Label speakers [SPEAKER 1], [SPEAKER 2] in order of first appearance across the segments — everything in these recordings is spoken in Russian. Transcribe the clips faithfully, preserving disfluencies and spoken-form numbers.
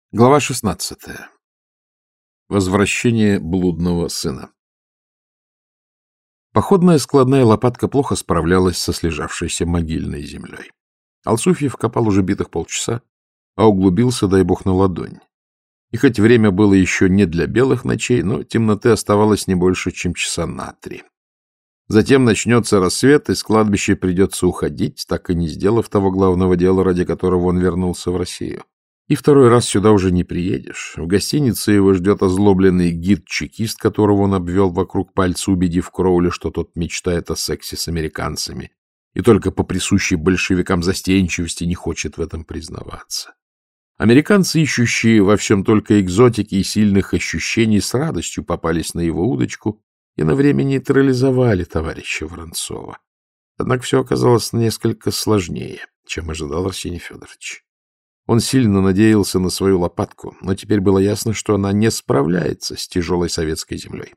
[SPEAKER 1] Глава шестнадцатая. Возвращение блудного сына. Походная складная лопатка плохо справлялась со слежавшейся могильной землей. Алсуфьев копал уже битых полчаса, а углубился, дай бог, на ладонь. И хоть время было еще не для белых ночей, но темноты оставалось не больше, чем часа на три. Затем начнется рассвет, и с кладбища придется уходить, так и не сделав того главного дела, ради которого он вернулся в Россию. И второй раз сюда уже не приедешь. В гостинице его ждет озлобленный гид-чекист, которого он обвел вокруг пальца, убедив Кроули, что тот мечтает о сексе с американцами, и только по присущей большевикам застенчивости не хочет в этом признаваться. Американцы, ищущие во всем только экзотики и сильных ощущений, с радостью попались на его удочку и на время нейтрализовали товарища Воронцова. Однако все оказалось несколько сложнее, чем ожидал Арсений Федорович. Он сильно надеялся на свою лопатку, но теперь было ясно, что она не справляется с тяжелой советской землей.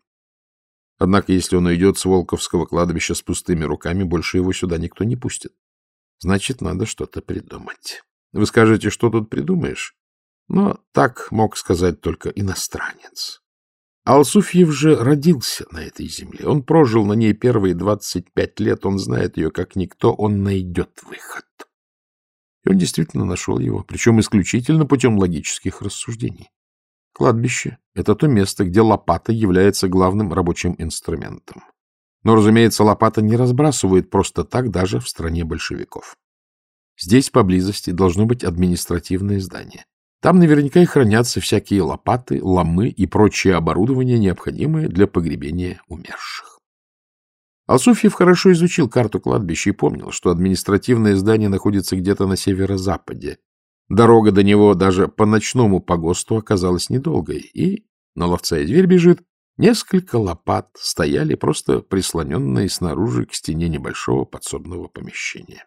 [SPEAKER 1] Однако, если он уйдет с Волковского кладбища с пустыми руками, больше его сюда никто не пустит. Значит, надо что-то придумать. Вы скажете, что тут придумаешь? Но так мог сказать только иностранец. Алсуфьев же родился на этой земле. Он прожил на ней первые двадцать пять лет, он знает ее как никто, он найдет выход. И он действительно нашел его, причем исключительно путем логических рассуждений. Кладбище — это то место, где лопата является главным рабочим инструментом. Но, разумеется, лопата не разбрасывают просто так даже в стране большевиков. Здесь поблизости должно быть административное здание. Там наверняка и хранятся всякие лопаты, ломы и прочее оборудование, необходимое для погребения умерших. Алсуфьев хорошо изучил карту кладбища и помнил, что административное здание находится где-то на северо-западе. Дорога до него даже по ночному погосту оказалась недолгой, и, на ловца и дверь бежит, несколько лопат стояли просто прислоненные снаружи к стене небольшого подсобного помещения.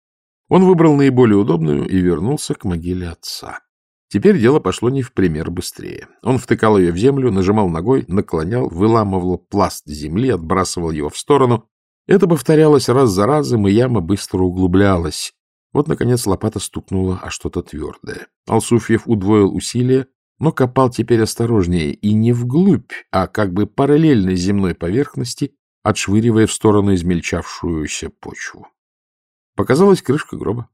[SPEAKER 1] Он выбрал наиболее удобную и вернулся к могиле отца. Теперь дело пошло не в пример быстрее. Он втыкал ее в землю, нажимал ногой, наклонял, выламывал пласт земли, отбрасывал его в сторону. Это повторялось раз за разом, и яма быстро углублялась. Вот, наконец, лопата стукнула о что-то твердое. Алсуфьев удвоил усилия, но копал теперь осторожнее, и не вглубь, а как бы параллельно земной поверхности, отшвыривая в сторону измельчавшуюся почву. Показалась крышка гроба.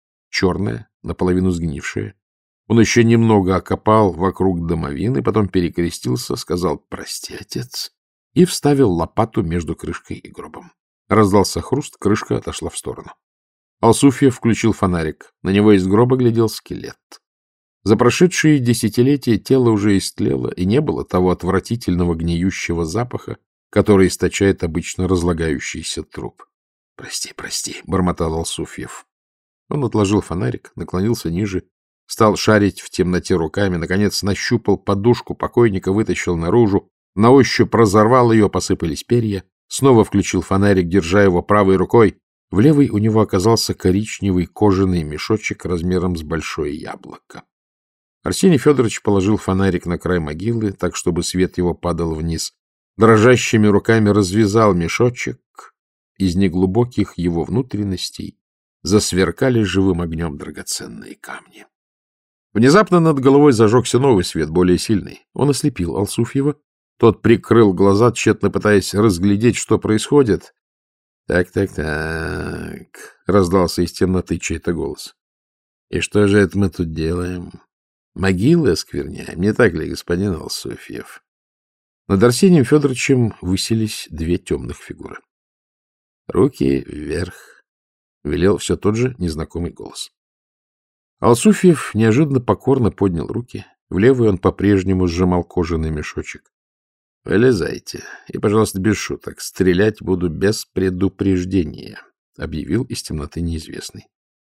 [SPEAKER 1] Черная, наполовину сгнившая. Он еще немного окопал вокруг домовины, потом перекрестился, сказал «Прости, отец», и вставил лопату между крышкой и гробом. Раздался хруст, крышка отошла в сторону. Алсуфьев включил фонарик. На него из гроба глядел скелет. За прошедшие десятилетия тело уже истлело, и не было того отвратительного гниющего запаха, который источает обычно разлагающийся труп. «Прости, прости», — бормотал Алсуфьев. Он отложил фонарик, наклонился ниже, стал шарить в темноте руками, наконец нащупал подушку покойника, вытащил наружу, на ощупь разорвал ее, посыпались перья, снова включил фонарик, держа его правой рукой. В левой у него оказался коричневый кожаный мешочек размером с большое яблоко. Арсений Федорович положил фонарик на край могилы, так, чтобы свет его падал вниз. Дрожащими руками развязал мешочек. Из неглубоких его внутренностей засверкали живым огнем драгоценные камни. Внезапно над головой зажегся новый свет, более сильный. Он ослепил Алсуфьева. Тот прикрыл глаза, тщетно пытаясь разглядеть, что происходит. «Так, так, так», — раздался из темноты чей-то голос. «И что же это мы тут делаем? Могилы оскверняем, не так ли, господин Алсуфьев?» Над Арсением Федоровичем высились две темных фигуры. «Руки вверх», — велел все тот же незнакомый голос. Алсуфьев неожиданно покорно поднял руки. В левую он по-прежнему сжимал кожаный мешочек. — Вылезайте. И, пожалуйста, без шуток. Стрелять буду без предупреждения, — объявил из темноты неизвестный.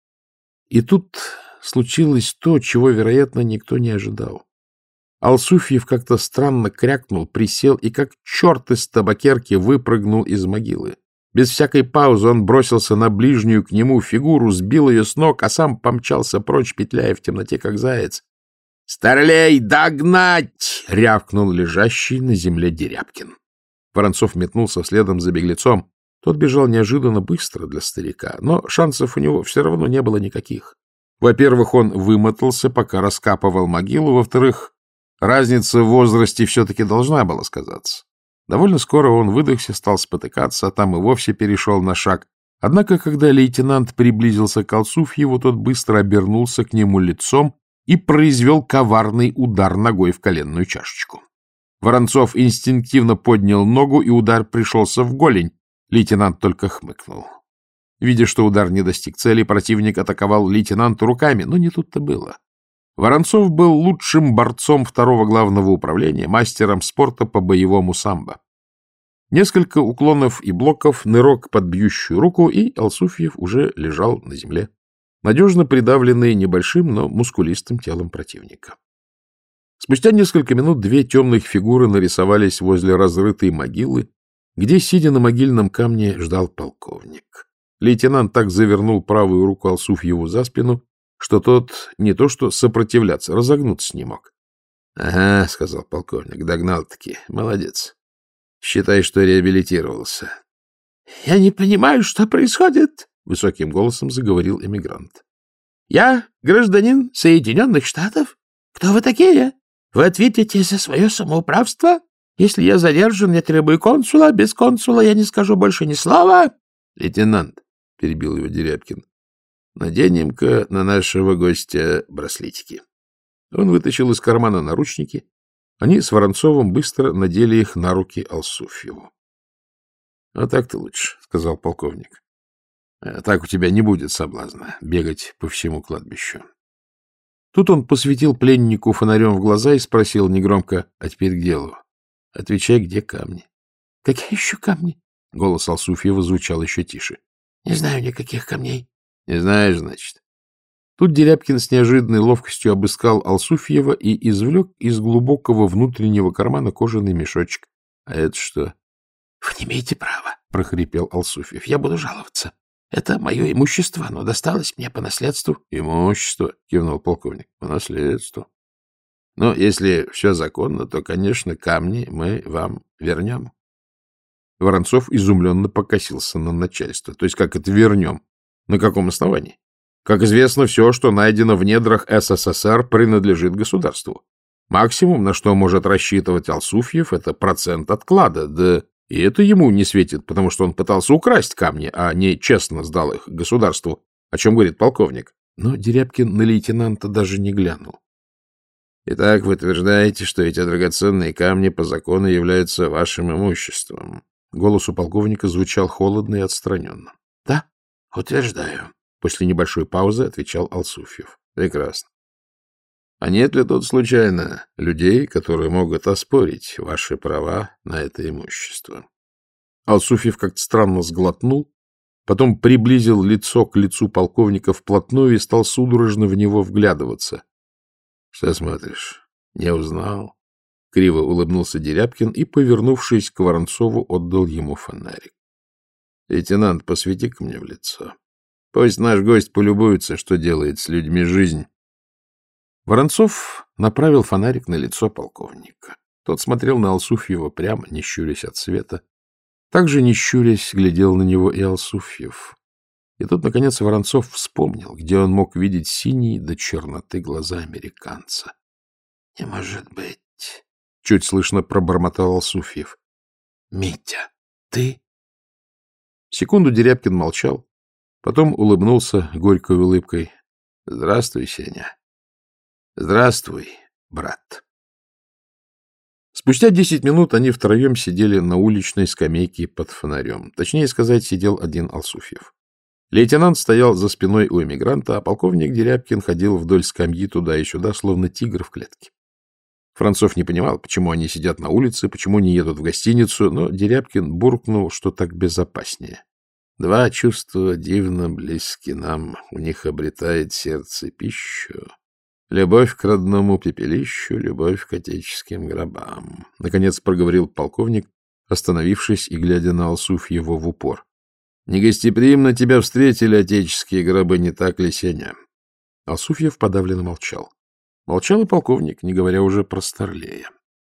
[SPEAKER 1] И тут случилось то, чего, вероятно, никто не ожидал. Алсуфьев как-то странно крякнул, присел и, как черт из табакерки, выпрыгнул из могилы. Без всякой паузы он бросился на ближнюю к нему фигуру, сбил ее с ног, а сам помчался прочь, петляя в темноте, как заяц. — Старлей, догнать! — рявкнул лежащий на земле Дерябкин. Воронцов метнулся следом за беглецом. Тот бежал неожиданно быстро для старика, но шансов у него все равно не было никаких. Во-первых, он вымотался, пока раскапывал могилу. Во-вторых, разница в возрасте все-таки должна была сказаться. Довольно скоро он выдохся, стал спотыкаться, а там и вовсе перешел на шаг. Однако, когда лейтенант приблизился к Алсуфьеву, тот быстро обернулся к нему лицом и произвел коварный удар ногой в коленную чашечку. Воронцов инстинктивно поднял ногу, и удар пришелся в голень. Лейтенант только хмыкнул. Видя, что удар не достиг цели, противник атаковал лейтенанта руками, но не тут-то было. Воронцов был лучшим борцом второго главного управления, мастером спорта по боевому самбо. Несколько уклонов и блоков, нырок под бьющую руку, и Алсуфьев уже лежал на земле, надежно придавленный небольшим, но мускулистым телом противника. Спустя несколько минут две темных фигуры нарисовались возле разрытой могилы, где, сидя на могильном камне, ждал полковник. Лейтенант так завернул правую руку Алсуфьеву за спину, что тот не то что сопротивляться, разогнуться не мог. — Ага, — сказал полковник, — догнал-таки. Молодец. Считай, что реабилитировался. — Я не понимаю, что происходит, — высоким голосом заговорил эмигрант. — Я гражданин Соединенных Штатов. Кто вы такие? Вы ответите за свое самоуправство? Если я задержан, я требую консула. Без консула я не скажу больше ни слова. — Лейтенант, — перебил его Дерябкин, — наденем-ка на нашего гостя браслетики. Он вытащил из кармана наручники. Они с Воронцовым быстро надели их на руки Алсуфьеву. — А так-то лучше, — сказал полковник. — Так у тебя не будет соблазна бегать по всему кладбищу. Тут он посветил пленнику фонарем в глаза и спросил негромко: — А теперь к делу. Отвечай, где камни? — Какие еще камни? Голос Алсуфьева звучал еще тише. — Не знаю никаких камней. — Не знаешь, значит. Тут Дерябкин с неожиданной ловкостью обыскал Алсуфьева и извлек из глубокого внутреннего кармана кожаный мешочек. — А это что? — Вы не имеете права, — прохрипел Алсуфьев. — Я буду жаловаться. Это мое имущество, оно досталось мне по наследству. — Имущество, — кивнул полковник, — по наследству. Но если все законно, то, конечно, камни мы вам вернем. Воронцов изумленно покосился на начальство. То есть как это вернем? На каком основании? Как известно, все, что найдено в недрах СССР, принадлежит государству. Максимум, на что может рассчитывать Алсуфьев, это процент от клада, да и это ему не светит, потому что он пытался украсть камни, а не честно сдал их государству, о чем говорит полковник. Но Дерябкин на лейтенанта даже не глянул. Итак, вы утверждаете, что эти драгоценные камни по закону являются вашим имуществом? Голос у полковника звучал холодно и отстраненно. — Да, утверждаю. После небольшой паузы отвечал Алсуфьев. — Прекрасно. А нет ли тут, случайно, людей, которые могут оспорить ваши права на это имущество? Алсуфьев как-то странно сглотнул, потом приблизил лицо к лицу полковника вплотную и стал судорожно в него вглядываться. — Что смотришь? Не узнал? Криво улыбнулся Дерябкин и, повернувшись к Воронцову, отдал ему фонарик. — Лейтенант, посвети-ка мне в лицо. Пусть наш гость полюбуется, что делает с людьми жизнь. Воронцов направил фонарик на лицо полковника. Тот смотрел на Алсуфьева прямо, не щурясь от света. Также, не щурясь, глядел на него и Алсуфьев. И тут, наконец, Воронцов вспомнил, где он мог видеть синие до черноты глаза американца. — Не может быть! — чуть слышно пробормотал Алсуфьев. — Митя, ты? Секунду Дерябкин молчал, потом улыбнулся горькой улыбкой. — Здравствуй, Сеня. Здравствуй, брат. Спустя десять минут они втроем сидели на уличной скамейке под фонарем. Точнее сказать, сидел один Алсуфьев. Лейтенант стоял за спиной у эмигранта, а полковник Дерябкин ходил вдоль скамьи туда и сюда, словно тигр в клетке. Францов не понимал, почему они сидят на улице, почему не едут в гостиницу, но Дерябкин буркнул, что так безопаснее. Два чувства дивно близки нам, у них обретает сердце пищу. Любовь к родному пепелищу, любовь к отеческим гробам. Наконец проговорил полковник, остановившись и глядя на Алсуфьева в упор. Негостеприимно тебя встретили отеческие гробы, не так ли, Сеня? Алсуфьев подавленно молчал. Молчал и полковник, не говоря уже про Старлея.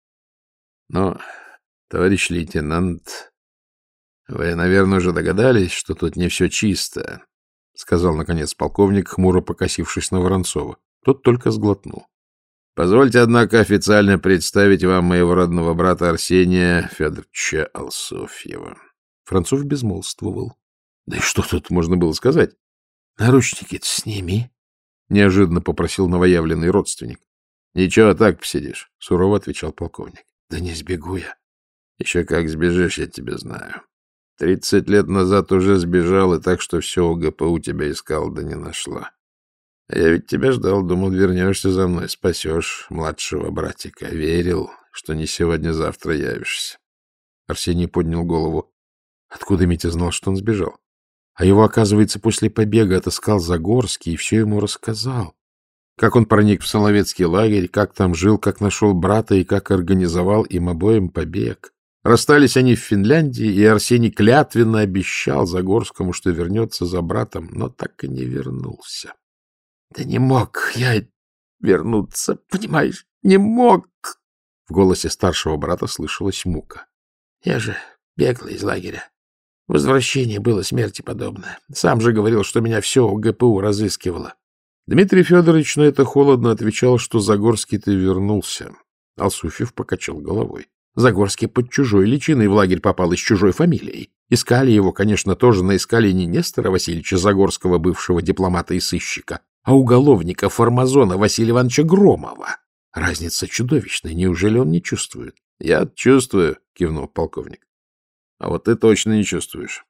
[SPEAKER 1] Но, товарищ лейтенант, вы, наверное, уже догадались, что тут не все чисто. — сказал, наконец, полковник, хмуро покосившись на Воронцова. Тот только сглотнул. — Позвольте, однако, официально представить вам моего родного брата Арсения Федоровича Алсуфьева. Француз безмолвствовал. Да и что тут можно было сказать? — Наручники-то сними, — неожиданно попросил новоявленный родственник. — Ничего, так посидишь, — сурово отвечал полковник. — Да не сбегу я. — Еще как сбежишь, я тебя знаю. Тридцать лет назад уже сбежал, и так что все ОГПУ тебя искал, да не нашла. А я ведь тебя ждал, думал, вернешься за мной, спасешь младшего братика. Верил, что не сегодня-завтра явишься. Арсений поднял голову. Откуда Митя знал, что он сбежал? А его, оказывается, после побега отыскал Загорский и все ему рассказал. Как он проник в Соловецкий лагерь, как там жил, как нашел брата и как организовал им обоим побег. Расстались они в Финляндии, и Арсений клятвенно обещал Загорскому, что вернется за братом, но так и не вернулся. — Да не мог я вернуться, понимаешь, не мог! В голосе старшего брата слышалась мука. — Я же бегал из лагеря. Возвращение было смерти подобное. Сам же говорил, что меня все ОГПУ разыскивало. Дмитрий Федорович на это холодно отвечал, что Загорский-то вернулся. Алсуфьев покачал головой. Загорский под чужой личиной в лагерь попал и с чужой фамилией. Искали его, конечно, тоже, но искали не Нестора Васильевича Загорского, бывшего дипломата и сыщика, а уголовника Формазона Василия Ивановича Громова. Разница чудовищная, неужели он не чувствует? — Я чувствую, — кивнул полковник. — А вот ты точно не чувствуешь.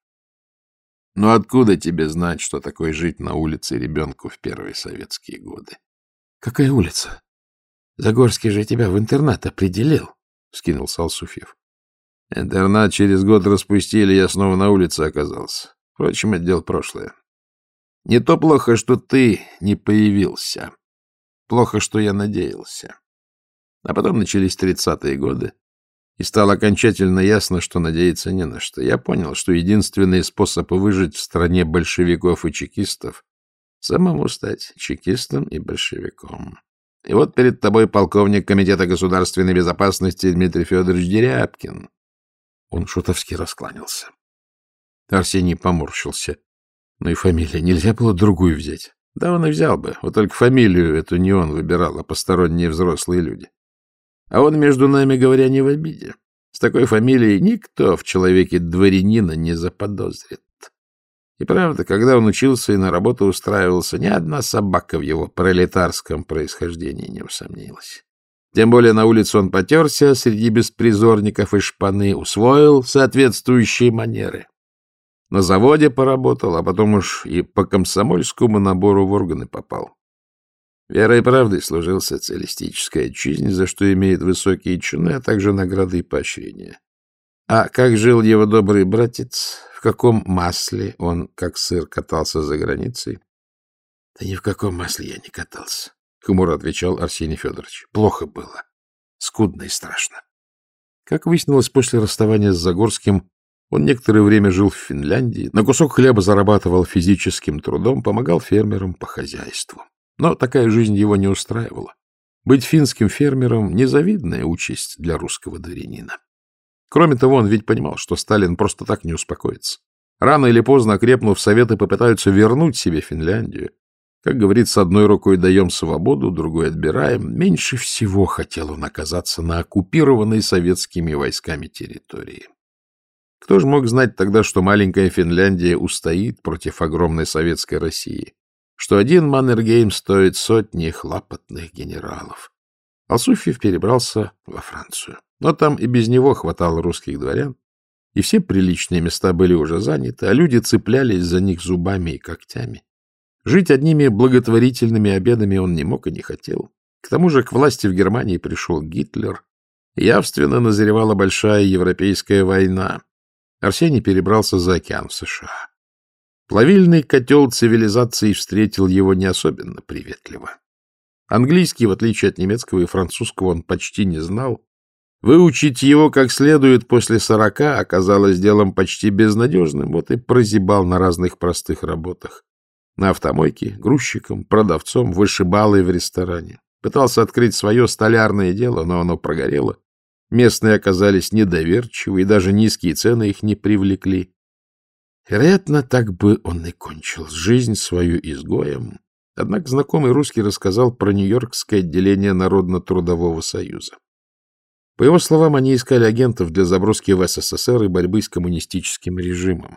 [SPEAKER 1] Ну откуда тебе знать, что такое жить на улице ребенку в первые советские годы? — Какая улица? Загорский же тебя в интернат определил. — вскинулся Алсуфьев. — Интернат через год распустили, я снова на улице оказался. Впрочем, это дело прошлое. Не то плохо, что ты не появился. Плохо, что я надеялся. А потом начались тридцатые годы, и стало окончательно ясно, что надеяться не на что. Я понял, что единственный способ выжить в стране большевиков и чекистов — самому стать чекистом и большевиком. И вот перед тобой полковник Комитета государственной безопасности Дмитрий Федорович Дерябкин. Он шутовски раскланялся. Арсений поморщился. Ну и фамилия. Нельзя было другую взять. Да он и взял бы. Вот только фамилию эту не он выбирал, а посторонние взрослые люди. А он, между нами говоря, не в обиде. С такой фамилией никто в человеке дворянина не заподозрит. И правда, когда он учился и на работу устраивался, ни одна собака в его пролетарском происхождении не усомнилась. Тем более на улице он потерся среди беспризорников и шпаны, усвоил соответствующие манеры. На заводе поработал, а потом уж и по комсомольскому набору в органы попал. Верой и правдой служил социалистической отчизне, за что имеет высокие чины, а также награды и поощрения. А как жил его добрый братец, в каком масле он, как сыр, катался за границей? — Да ни в каком масле я не катался, — хмуро отвечал Арсений Федорович. — Плохо было. Скудно и страшно. Как выяснилось, после расставания с Загорским он некоторое время жил в Финляндии, на кусок хлеба зарабатывал физическим трудом, помогал фермерам по хозяйству. Но такая жизнь его не устраивала. Быть финским фермером — незавидная участь для русского дворянина. Кроме того, он ведь понимал, что Сталин просто так не успокоится. Рано или поздно, окрепнув, Советы попытаются вернуть себе Финляндию. Как говорится, одной рукой даем свободу, другой отбираем. Меньше всего хотел он оказаться на оккупированной советскими войсками территории. Кто же мог знать тогда, что маленькая Финляндия устоит против огромной советской России, что один Маннергейм стоит сотни хлопотных генералов? Алсуфьев перебрался во Францию. Но там и без него хватало русских дворян, и все приличные места были уже заняты, а люди цеплялись за них зубами и когтями. Жить одними благотворительными обедами он не мог и не хотел. К тому же к власти в Германии пришел Гитлер. Явственно назревала большая европейская война. Арсений перебрался за океан в США. Плавильный котел цивилизации встретил его не особенно приветливо. Английский, в отличие от немецкого и французского, он почти не знал. Выучить его как следует после сорока оказалось делом почти безнадежным, вот и прозябал на разных простых работах. На автомойке, грузчиком, продавцом, вышибалой в ресторане. Пытался открыть свое столярное дело, но оно прогорело. Местные оказались недоверчивы, и даже низкие цены их не привлекли. Вероятно, так бы он и кончил жизнь свою изгоем. Однако знакомый русский рассказал про Нью-Йоркское отделение Народно-трудового союза. По его словам, они искали агентов для заброски в СССР и борьбы с коммунистическим режимом.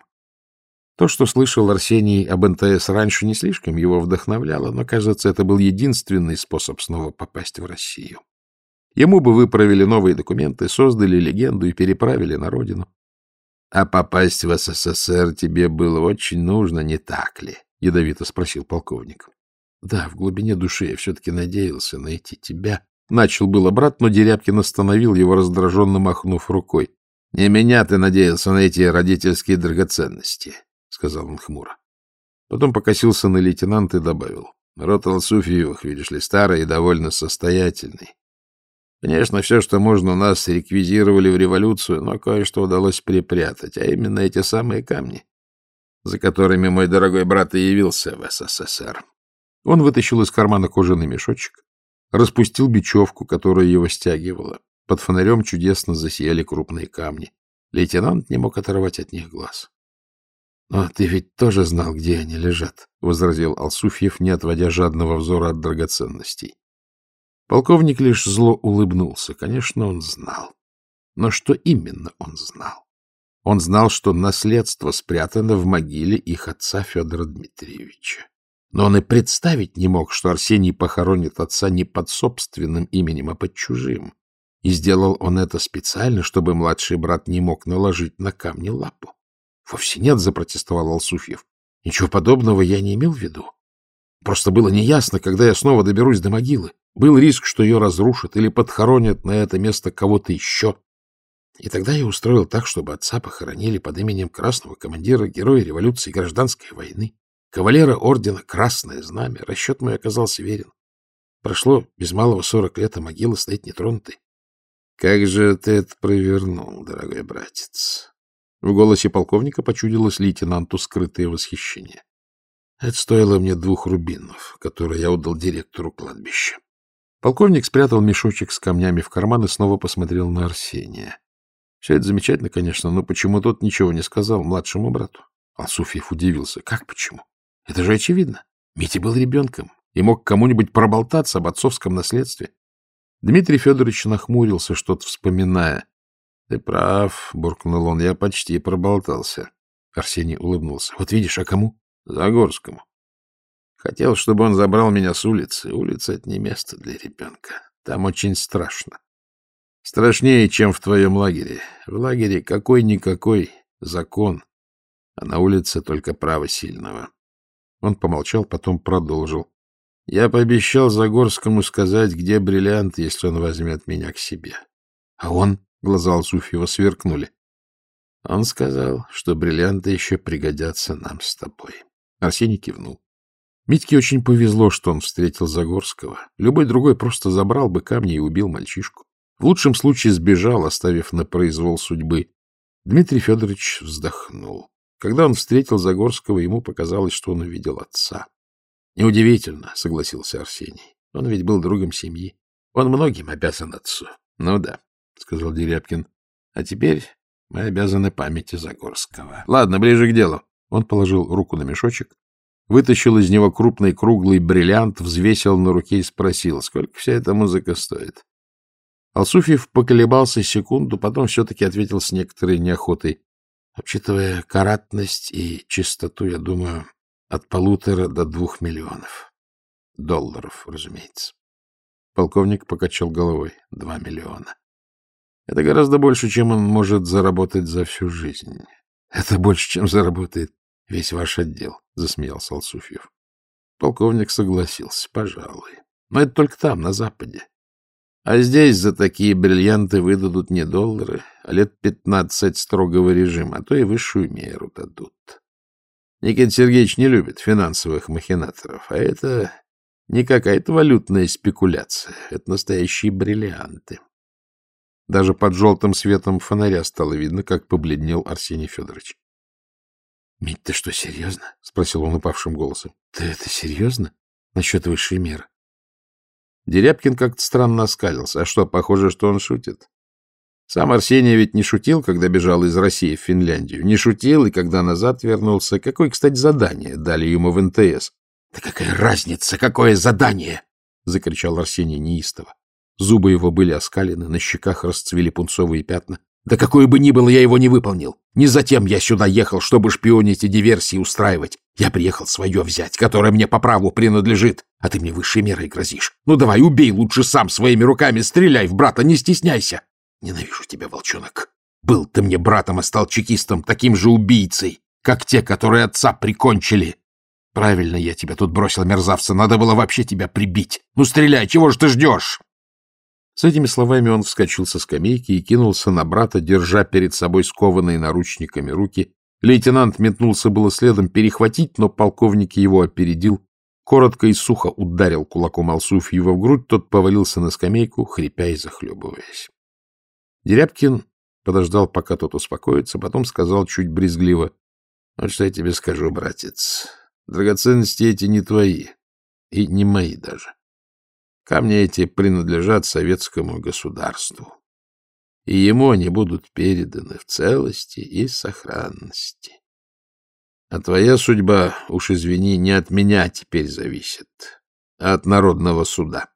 [SPEAKER 1] То, что слышал Арсений об эн тэ эс раньше, не слишком его вдохновляло, но, кажется, это был единственный способ снова попасть в Россию. Ему бы выправили новые документы, создали легенду и переправили на родину. — А попасть в СССР тебе было очень нужно, не так ли? — ядовито спросил полковник. — Да, в глубине души я все-таки надеялся найти тебя. Начал было брат, но Дерябкин остановил его, раздраженно махнув рукой. — Не меня ты надеялся найти родительские драгоценности, — сказал он хмуро. Потом покосился на лейтенанта и добавил. — Род Алсуфьевых, видишь ли, старый и довольно состоятельный. Конечно, все, что можно, у нас реквизировали в революцию, но кое-что удалось припрятать, а именно эти самые камни, за которыми мой дорогой брат и явился в СССР. Он вытащил из кармана кожаный мешочек, распустил бечевку, которая его стягивала. Под фонарем чудесно засияли крупные камни. Лейтенант не мог оторвать от них глаз. — Но ты ведь тоже знал, где они лежат, — возразил Алсуфьев, не отводя жадного взора от драгоценностей. Полковник лишь зло улыбнулся. Конечно, он знал. Но что именно он знал? Он знал, что наследство спрятано в могиле их отца Федора Дмитриевича. Но он и представить не мог, что Арсений похоронит отца не под собственным именем, а под чужим. И сделал он это специально, чтобы младший брат не мог наложить на камни лапу. — Вовсе нет, — запротестовал Алсуфьев. — Ничего подобного я не имел в виду. Просто было неясно, когда я снова доберусь до могилы. Был риск, что ее разрушат или подхоронят на это место кого-то еще. И тогда я устроил так, чтобы отца похоронили под именем красного командира, героя революции и гражданской войны, кавалера ордена Красное Знамя. Расчет мой оказался верен. Прошло без малого сорок лет, а могила стоит нетронутой. — Как же ты это провернул, дорогой братец? В голосе полковника почудилось лейтенанту скрытое восхищение. Это стоило мне двух рубинов, которые я отдал директору кладбища. Полковник спрятал мешочек с камнями в карман и снова посмотрел на Арсения. Все это замечательно, конечно, но почему тот ничего не сказал младшему брату? Алсуфьев удивился. Как почему? Это же очевидно. Митя был ребенком и мог кому-нибудь проболтаться об отцовском наследстве. Дмитрий Федорович нахмурился, что-то вспоминая. — Ты прав, — буркнул он, — я почти проболтался. Арсений улыбнулся. — Вот видишь, а кому? — Загорскому. Хотел, чтобы он забрал меня с улицы. Улица — это не место для ребенка. Там очень страшно. Страшнее, чем в твоем лагере. В лагере какой-никакой закон, а на улице только право сильного. Он помолчал, потом продолжил. Я пообещал Загорскому сказать, где бриллиант, если он возьмет меня к себе. А он... Глаза Алсуфьева сверкнули. Он сказал, что бриллианты еще пригодятся нам с тобой. Арсений кивнул. Митьке очень повезло, что он встретил Загорского. Любой другой просто забрал бы камни и убил мальчишку. В лучшем случае сбежал, оставив на произвол судьбы. Дмитрий Федорович вздохнул. Когда он встретил Загорского, ему показалось, что он увидел отца. — Неудивительно, — согласился Арсений. Он ведь был другом семьи. Он многим обязан отцу. — Ну да, — сказал Дерябкин. — А теперь мы обязаны памяти Загорского. Ладно, ближе к делу. Он положил руку на мешочек, вытащил из него крупный круглый бриллиант, взвесил на руке и спросил, сколько вся эта музыка стоит. Алсуфьев поколебался секунду, потом все-таки ответил с некоторой неохотой. Учитывая каратность и чистоту, я думаю, от полутора до двух миллионов. Долларов, разумеется. Полковник покачал головой. Два миллиона. Это гораздо больше, чем он может заработать за всю жизнь. Это больше, чем заработает весь ваш отдел, — засмеялся Алсуфьев. Полковник согласился. Пожалуй. Но это только там, на Западе. А здесь за такие бриллианты выдадут не доллары, а лет пятнадцать строгого режима, а то и высшую меру дадут. Никита Сергеевич не любит финансовых махинаторов, а это не какая-то валютная спекуляция, это настоящие бриллианты. Даже под желтым светом фонаря стало видно, как побледнел Арсений Федорович. — Мить, ты что, серьезно? — спросил он упавшим голосом. — Ты это серьезно? Насчет высшей меры? Дерябкин как-то странно оскалился. А что, похоже, что он шутит? Сам Арсений ведь не шутил, когда бежал из России в Финляндию. Не шутил, и когда назад вернулся. Какое, кстати, задание дали ему в эн тэ эс? — Да какая разница, какое задание? — закричал Арсений неистово. Зубы его были оскалены, на щеках расцвели пунцовые пятна. — Да какое бы ни было, я его не выполнил. Не затем я сюда ехал, чтобы шпионить и диверсии устраивать. Я приехал свое взять, которое мне по праву принадлежит. А ты мне высшей мерой грозишь. Ну давай, убей лучше сам своими руками, стреляй в брата, не стесняйся. Ненавижу тебя, волчонок. Был ты мне братом, а стал чекистом, таким же убийцей, как те, которые отца прикончили. Правильно я тебя тут бросил, мерзавца, надо было вообще тебя прибить. Ну стреляй, чего ж ты ждешь? С этими словами он вскочил со скамейки и кинулся на брата, держа перед собой скованные наручниками руки. Лейтенант метнулся было следом перехватить, но полковник его опередил, коротко и сухо ударил кулаком Алсуфьева в грудь, тот повалился на скамейку, хрипя и захлебываясь. Дерябкин подождал, пока тот успокоится, потом сказал чуть брезгливо: — Вот что я тебе скажу, братец, драгоценности эти не твои, и не мои даже. Камни эти принадлежат советскому государству, и ему они будут переданы в целости и сохранности. А твоя судьба, уж извини, не от меня теперь зависит, а от народного суда.